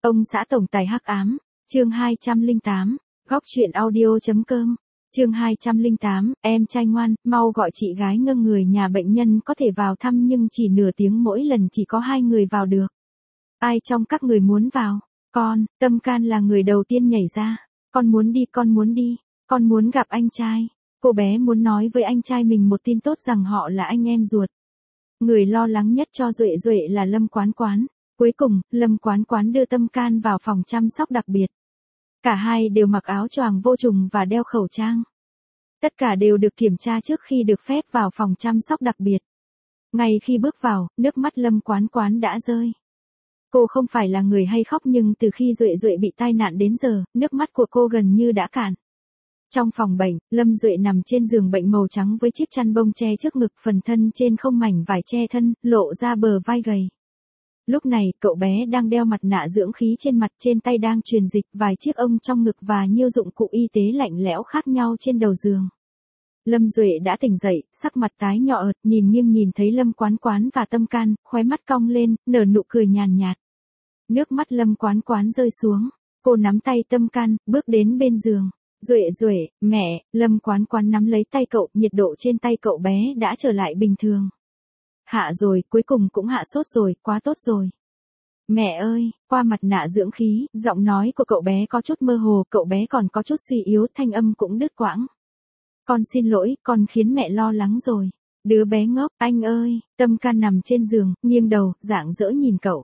Ông xã tổng tài hắc ám, chương 208, góc truyện audio.com, chương 208, em trai ngoan, mau gọi chị gái ngơ người nhà bệnh nhân có thể vào thăm nhưng chỉ nửa tiếng mỗi lần chỉ có 2 người vào được. Ai trong các người muốn vào? Con, Tâm Can là người đầu tiên nhảy ra. Con muốn đi, con muốn gặp anh trai. Cô bé muốn nói với anh trai mình một tin tốt rằng họ là anh em ruột. Người lo lắng nhất cho Duệ Duệ là Lâm Quán Quán. Cuối cùng, Lâm Quán Quán đưa Tâm Can vào phòng chăm sóc đặc biệt. Cả hai đều mặc áo choàng vô trùng và đeo khẩu trang. Tất cả đều được kiểm tra trước khi được phép vào phòng chăm sóc đặc biệt. Ngay khi bước vào, nước mắt Lâm Quán Quán đã rơi. Cô không phải là người hay khóc nhưng từ khi Duệ Duệ bị tai nạn đến giờ, nước mắt của cô gần như đã cạn. Trong phòng bệnh, Lâm Duệ nằm trên giường bệnh màu trắng với chiếc chăn bông che trước ngực, phần thân trên không mảnh vải che thân, lộ ra bờ vai gầy. Lúc này, cậu bé đang đeo mặt nạ dưỡng khí trên mặt, trên tay đang truyền dịch, vài chiếc ông trong ngực và nhiều dụng cụ y tế lạnh lẽo khác nhau trên đầu giường. Lâm Duệ đã tỉnh dậy, sắc mặt tái nhợt, nhìn thấy Lâm Quán Quán và Tâm Can, khóe mắt cong lên, nở nụ cười nhàn nhạt. Nước mắt Lâm Quán Quán rơi xuống, cô nắm tay Tâm Can, bước đến bên giường. Duệ Duệ, mẹ, Lâm Quán Quán nắm lấy tay cậu, nhiệt độ trên tay cậu bé đã trở lại bình thường. Hạ rồi, cuối cùng cũng hạ sốt rồi, quá tốt rồi. Mẹ ơi, qua mặt nạ dưỡng khí, giọng nói của cậu bé có chút mơ hồ, cậu bé còn có chút suy yếu, thanh âm cũng đứt quãng. Con xin lỗi, con khiến mẹ lo lắng rồi. Đứa bé ngốc, anh ơi, Tâm Can nằm trên giường, nghiêng đầu, rạng rỡ nhìn cậu.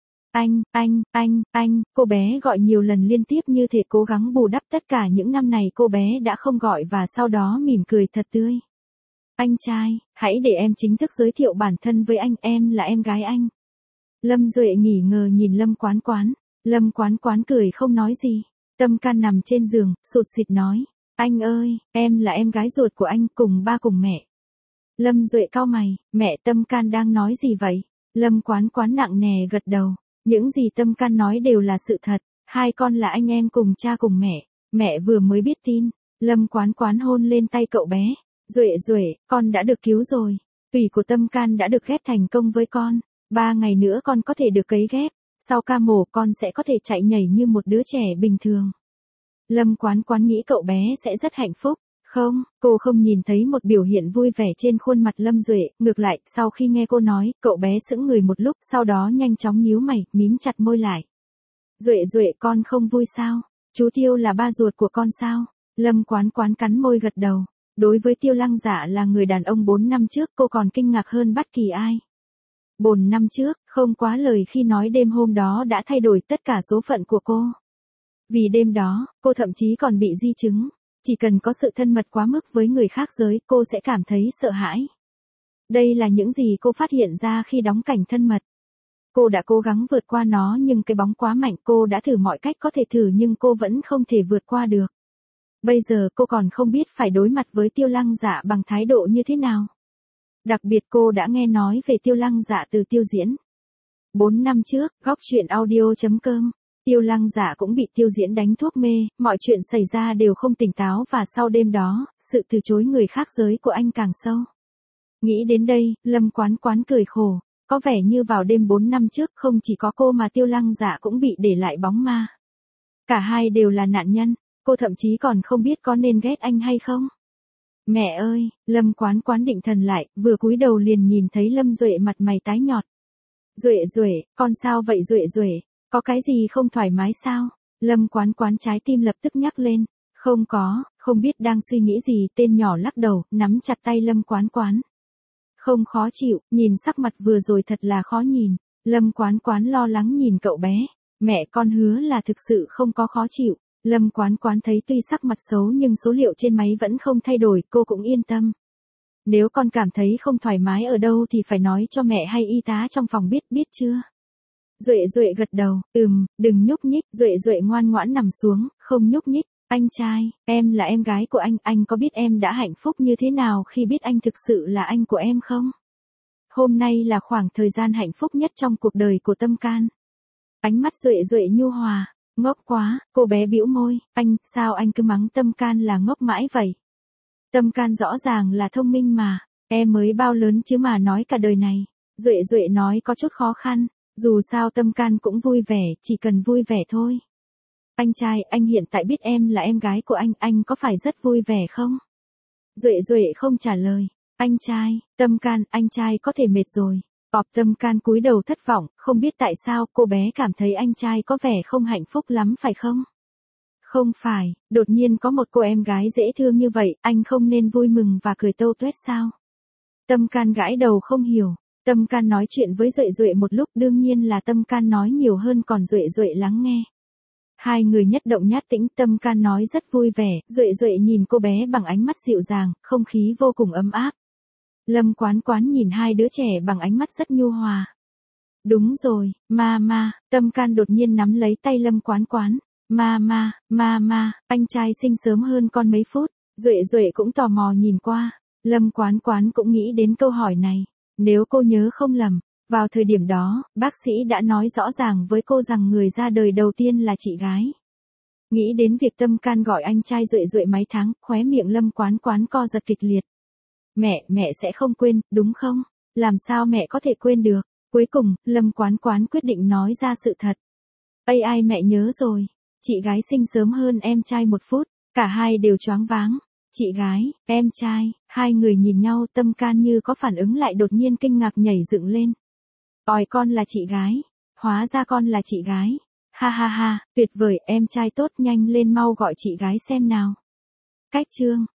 Anh, cô bé gọi nhiều lần liên tiếp như thể cố gắng bù đắp tất cả những năm này cô bé đã không gọi và sau đó mỉm cười thật tươi. Anh trai, hãy để em chính thức giới thiệu bản thân với anh, em là em gái anh. Lâm Duệ nghỉ ngờ nhìn Lâm Quán Quán. Lâm Quán Quán cười không nói gì. Tâm Can nằm trên giường, sụt sịt nói. Anh ơi, em là em gái ruột của anh, cùng ba cùng mẹ. Lâm Duệ cau mày, mẹ Tâm Can đang nói gì vậy? Lâm Quán Quán nặng nề gật đầu. Những gì Tâm Can nói đều là sự thật, hai con là anh em cùng cha cùng mẹ vừa mới biết tin. Lâm Quán Quán hôn lên tay cậu bé. Duệ Duệ, con đã được cứu rồi. Tủy của Tâm Can đã được ghép thành công với con. 3 ngày nữa con có thể được cấy ghép. Sau ca mổ con sẽ có thể chạy nhảy như một đứa trẻ bình thường. Lâm Quán Quán nghĩ cậu bé sẽ rất hạnh phúc. Không, cô không nhìn thấy một biểu hiện vui vẻ trên khuôn mặt Lâm Duệ, ngược lại, sau khi nghe cô nói, cậu bé sững người một lúc, sau đó nhanh chóng nhíu mày, mím chặt môi lại. Duệ Duệ, con không vui sao? Chú Tiêu là ba ruột của con sao? Lâm Quán Quán cắn môi gật đầu. Đối với Tiêu Lăng Dạ là người đàn ông 4 năm trước, cô còn kinh ngạc hơn bất kỳ ai. 4 năm trước, không quá lời khi nói đêm hôm đó đã thay đổi tất cả số phận của cô. Vì đêm đó, cô thậm chí còn bị di chứng. Chỉ cần có sự thân mật quá mức với người khác giới, cô sẽ cảm thấy sợ hãi. Đây là những gì cô phát hiện ra khi đóng cảnh thân mật. Cô đã cố gắng vượt qua nó nhưng cái bóng quá mạnh, cô đã thử mọi cách có thể thử nhưng cô vẫn không thể vượt qua được. Bây giờ cô còn không biết phải đối mặt với Tiêu Lăng Dạ bằng thái độ như thế nào. Đặc biệt cô đã nghe nói về Tiêu Lăng Dạ từ Tiêu Diễn. 4 năm trước, góc truyện audio.com. Tiêu Lăng Dạ cũng bị Tiêu Diễn đánh thuốc mê, mọi chuyện xảy ra đều không tỉnh táo và sau đêm đó, sự từ chối người khác giới của anh càng sâu. Nghĩ đến đây, Lâm Quán Quán cười khổ, có vẻ như vào đêm 4 năm trước không chỉ có cô mà Tiêu Lăng Dạ cũng bị để lại bóng ma. Cả hai đều là nạn nhân, cô thậm chí còn không biết có nên ghét anh hay không. Mẹ ơi, Lâm Quán Quán định thần lại, vừa cúi đầu liền nhìn thấy Lâm Duệ mặt mày tái nhợt. Duệ Duệ, con sao vậy Duệ Duệ? Có cái gì không thoải mái sao? Lâm Quán Quán trái tim lập tức nhắc lên. Không có, không biết đang suy nghĩ gì, tên nhỏ lắc đầu, nắm chặt tay Lâm Quán Quán. Không khó chịu, nhìn sắc mặt vừa rồi thật là khó nhìn. Lâm Quán Quán lo lắng nhìn cậu bé. Mẹ con hứa là thực sự không có khó chịu. Lâm Quán Quán thấy tuy sắc mặt xấu nhưng số liệu trên máy vẫn không thay đổi, cô cũng yên tâm. Nếu con cảm thấy không thoải mái ở đâu thì phải nói cho mẹ hay y tá trong phòng biết chưa? Duệ Duệ gật đầu, đừng nhúc nhích, Duệ Duệ ngoan ngoãn nằm xuống, không nhúc nhích. Anh trai, em là em gái của anh có biết em đã hạnh phúc như thế nào khi biết anh thực sự là anh của em không? Hôm nay là khoảng thời gian hạnh phúc nhất trong cuộc đời của Tâm Can. Ánh mắt Duệ Duệ nhu hòa, ngốc quá, cô bé bĩu môi, sao anh cứ mắng Tâm Can là ngốc mãi vậy? Tâm Can rõ ràng là thông minh mà, em mới bao lớn chứ mà nói cả đời này. Duệ Duệ nói có chút khó khăn. Dù sao Tâm Can cũng vui vẻ, chỉ cần vui vẻ thôi. Anh trai, anh hiện tại biết em là em gái của anh có phải rất vui vẻ không? Duệ Duệ không trả lời. Anh trai, Tâm Can, anh trai có thể mệt rồi. Tâm Can cúi đầu thất vọng, không biết tại sao cô bé cảm thấy anh trai có vẻ không hạnh phúc lắm phải không? Không phải, đột nhiên có một cô em gái dễ thương như vậy, anh không nên vui mừng và cười tâu tuét sao? Tâm Can gãi đầu không hiểu. Tâm Can nói chuyện với Duệ Duệ một lúc, đương nhiên là Tâm Can nói nhiều hơn còn Duệ Duệ lắng nghe. Hai người nhất động nhát tĩnh, Tâm Can nói rất vui vẻ, Duệ Duệ nhìn cô bé bằng ánh mắt dịu dàng, không khí vô cùng ấm áp. Lâm Quán Quán nhìn hai đứa trẻ bằng ánh mắt rất nhu hòa. Đúng rồi, mama, Tâm Can đột nhiên nắm lấy tay Lâm Quán Quán. Mama, anh trai sinh sớm hơn con mấy phút. Duệ Duệ cũng tò mò nhìn qua. Lâm Quán Quán cũng nghĩ đến câu hỏi này. Nếu cô nhớ không lầm, vào thời điểm đó, bác sĩ đã nói rõ ràng với cô rằng người ra đời đầu tiên là chị gái. Nghĩ đến việc Tâm Can gọi anh trai Duệ Duệ mấy tháng, khóe miệng Lâm Quán Quán co giật kịch liệt. Mẹ sẽ không quên, đúng không? Làm sao mẹ có thể quên được? Cuối cùng, Lâm Quán Quán quyết định nói ra sự thật. Ai mẹ nhớ rồi. Chị gái sinh sớm hơn em trai một phút, cả hai đều choáng váng. Chị gái, em trai, hai người nhìn nhau, Tâm Can như có phản ứng lại đột nhiên kinh ngạc nhảy dựng lên. Con là chị gái. Hóa ra con là chị gái. Ha, tuyệt vời, em trai tốt, nhanh lên mau gọi chị gái xem nào. Cách chương